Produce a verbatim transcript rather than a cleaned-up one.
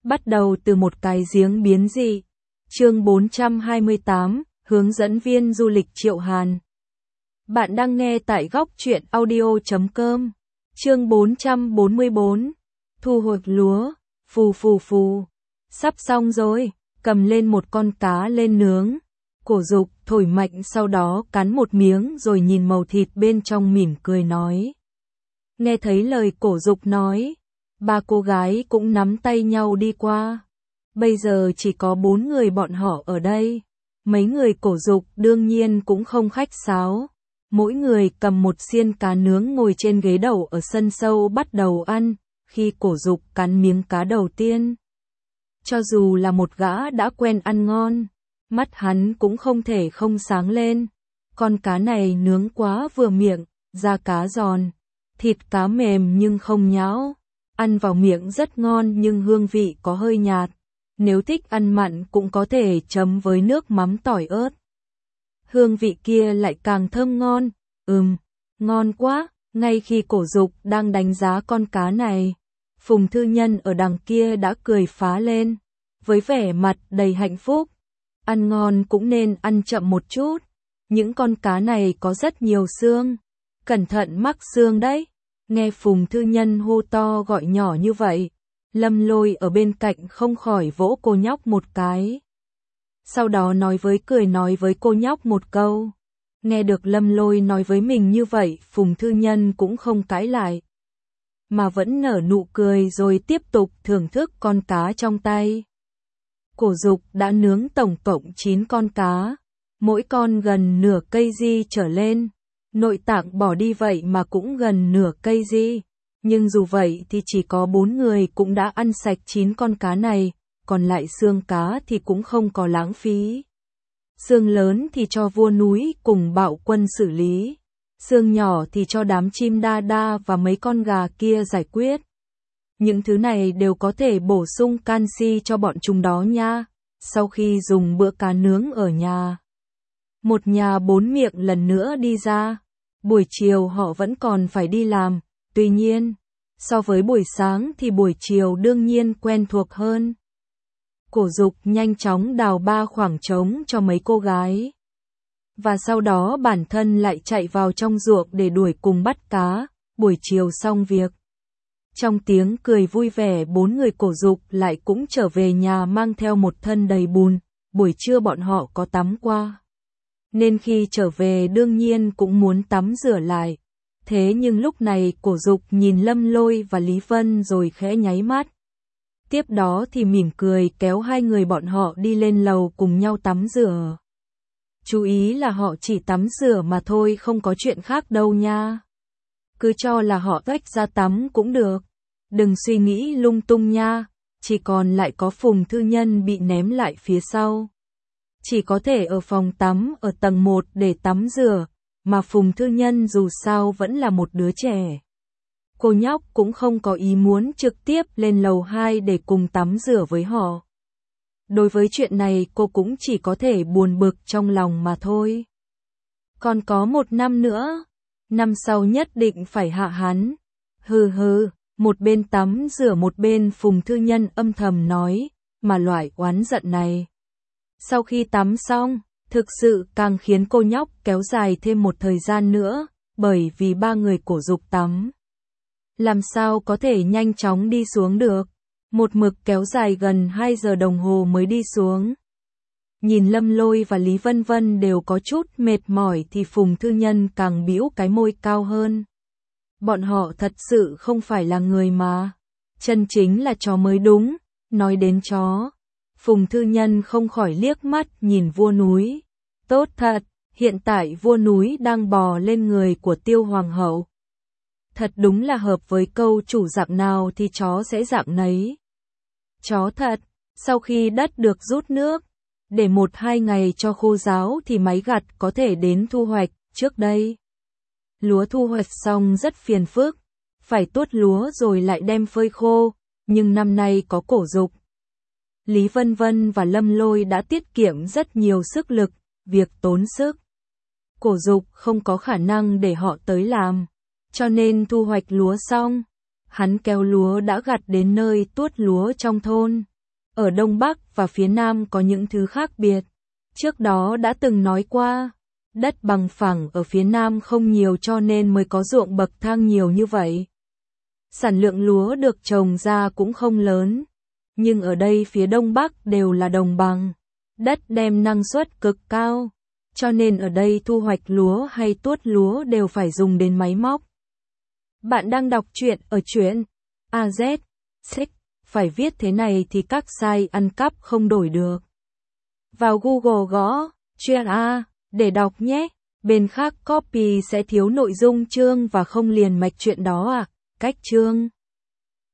Bắt đầu từ một cái giếng biến dị. Chương bốn trăm hai mươi tám, hướng dẫn viên du lịch Triệu Hàn. Bạn đang nghe tại góc truyện audio chấm com. Chương bốn trăm bốn mươi bốn. Thu hoạch lúa, phù phù phù. Sắp xong rồi, cầm lên một con cá lên nướng. Cổ Dục thổi mạnh sau đó cắn một miếng rồi nhìn màu thịt bên trong mỉm cười nói. Nghe thấy lời Cổ Dục nói, ba cô gái cũng nắm tay nhau đi qua. Bây giờ chỉ có bốn người bọn họ ở đây. Mấy người Cổ Dục đương nhiên cũng không khách sáo. Mỗi người cầm một xiên cá nướng ngồi trên ghế đầu ở sân sâu bắt đầu ăn. Khi Cổ Dục cắn miếng cá đầu tiên, cho dù là một gã đã quen ăn ngon, mắt hắn cũng không thể không sáng lên. Con cá này nướng quá vừa miệng, da cá giòn, thịt cá mềm nhưng không nhão. Ăn vào miệng rất ngon nhưng hương vị có hơi nhạt. Nếu thích ăn mặn cũng có thể chấm với nước mắm tỏi ớt. Hương vị kia lại càng thơm ngon. Ừm, ngon quá. Ngay khi Cổ Dục đang đánh giá con cá này, Phùng Thư Nhân ở đằng kia đã cười phá lên, với vẻ mặt đầy hạnh phúc. Ăn ngon cũng nên ăn chậm một chút. Những con cá này có rất nhiều xương. Cẩn thận mắc xương đấy. Nghe Phùng Thư Nhân hô to gọi nhỏ như vậy, Lâm Lôi ở bên cạnh không khỏi vỗ cô nhóc một cái. Sau đó nói với cười nói với cô nhóc một câu. Nghe được Lâm Lôi nói với mình như vậy, Phùng Thư Nhân cũng không cãi lại, mà vẫn nở nụ cười rồi tiếp tục thưởng thức con cá trong tay. Cổ Dục đã nướng tổng cộng chín con cá, mỗi con gần nửa cây di trở lên. Nội tạng bỏ đi vậy mà cũng gần nửa cây di. Nhưng dù vậy thì chỉ có bốn người cũng đã ăn sạch chín con cá này, còn lại xương cá thì cũng không có lãng phí. Xương lớn thì cho vua núi cùng Bạo Quân xử lý, xương nhỏ thì cho đám chim đa đa và mấy con gà kia giải quyết. Những thứ này đều có thể bổ sung canxi cho bọn chúng đó nha. Sau khi dùng bữa cá nướng ở nhà, một nhà bốn miệng lần nữa đi ra. Buổi chiều họ vẫn còn phải đi làm, tuy nhiên, so với buổi sáng thì buổi chiều đương nhiên quen thuộc hơn. Cổ Dục nhanh chóng đào ba khoảng trống cho mấy cô gái. Và sau đó bản thân lại chạy vào trong ruộng để đuổi cùng bắt cá, buổi chiều xong việc. Trong tiếng cười vui vẻ bốn người Cổ Dục lại cũng trở về nhà mang theo một thân đầy bùn, buổi trưa bọn họ có tắm qua. Nên khi trở về đương nhiên cũng muốn tắm rửa lại. Thế nhưng lúc này Cổ Dục nhìn Lâm Lôi và Lý Vân rồi khẽ nháy mắt. Tiếp đó thì mỉm cười kéo hai người bọn họ đi lên lầu cùng nhau tắm rửa. Chú ý là họ chỉ tắm rửa mà thôi, không có chuyện khác đâu nha. Cứ cho là họ tách ra tắm cũng được. Đừng suy nghĩ lung tung nha. Chỉ còn lại có Phùng Thư Nhân bị ném lại phía sau. Chỉ có thể ở phòng tắm ở tầng một để tắm rửa, mà Phùng Thư Nhân dù sao vẫn là một đứa trẻ. Cô nhóc cũng không có ý muốn trực tiếp lên lầu hai để cùng tắm rửa với họ. Đối với chuyện này cô cũng chỉ có thể buồn bực trong lòng mà thôi. Còn có một năm nữa, năm sau nhất định phải hạ hắn. Hừ hừ, một bên tắm rửa một bên Phùng Thư Nhân âm thầm nói, mà loại oán giận này. Sau khi tắm xong, thực sự càng khiến cô nhóc kéo dài thêm một thời gian nữa, bởi vì ba người Cổ Dục tắm. Làm sao có thể nhanh chóng đi xuống được, một mực kéo dài gần hai giờ đồng hồ mới đi xuống. Nhìn Lâm Lôi và Lý Vân Vân đều có chút mệt mỏi thì Phùng Thư Nhân càng bĩu cái môi cao hơn. Bọn họ thật sự không phải là người mà, chân chính là chó mới đúng. Nói đến chó, Phùng Thư Nhân không khỏi liếc mắt nhìn vua núi. Tốt thật, hiện tại vua núi đang bò lên người của Tiêu Hoàng hậu. Thật đúng là hợp với câu chủ dạng nào thì chó sẽ dạng nấy. Chó thật, sau khi đất được rút nước, để một hai ngày cho khô ráo thì máy gặt có thể đến thu hoạch. Trước đây, lúa thu hoạch xong rất phiền phức, phải tuốt lúa rồi lại đem phơi khô, nhưng năm nay có Cổ Dục, Lý Vân Vân và Lâm Lôi đã tiết kiệm rất nhiều sức lực, việc tốn sức. Cổ Dục không có khả năng để họ tới làm, cho nên thu hoạch lúa xong, hắn kéo lúa đã gặt đến nơi tuốt lúa trong thôn, Ở Đông Bắc và phía Nam có những thứ khác biệt. Trước đó đã từng nói qua, đất bằng phẳng ở phía Nam không nhiều cho nên mới có ruộng bậc thang nhiều như vậy. Sản lượng lúa được trồng ra cũng không lớn. Nhưng ở đây phía Đông Bắc đều là đồng bằng. Đất đem năng suất cực cao. Cho nên ở đây thu hoạch lúa hay tuốt lúa đều phải dùng đến máy móc. Bạn đang đọc truyện ở truyện a zét xích. Phải viết thế này thì các site ăn cắp không đổi được. Vào Google gõ truyện A để đọc nhé. Bên khác copy sẽ thiếu nội dung chương và không liền mạch truyện đó à. Cách chương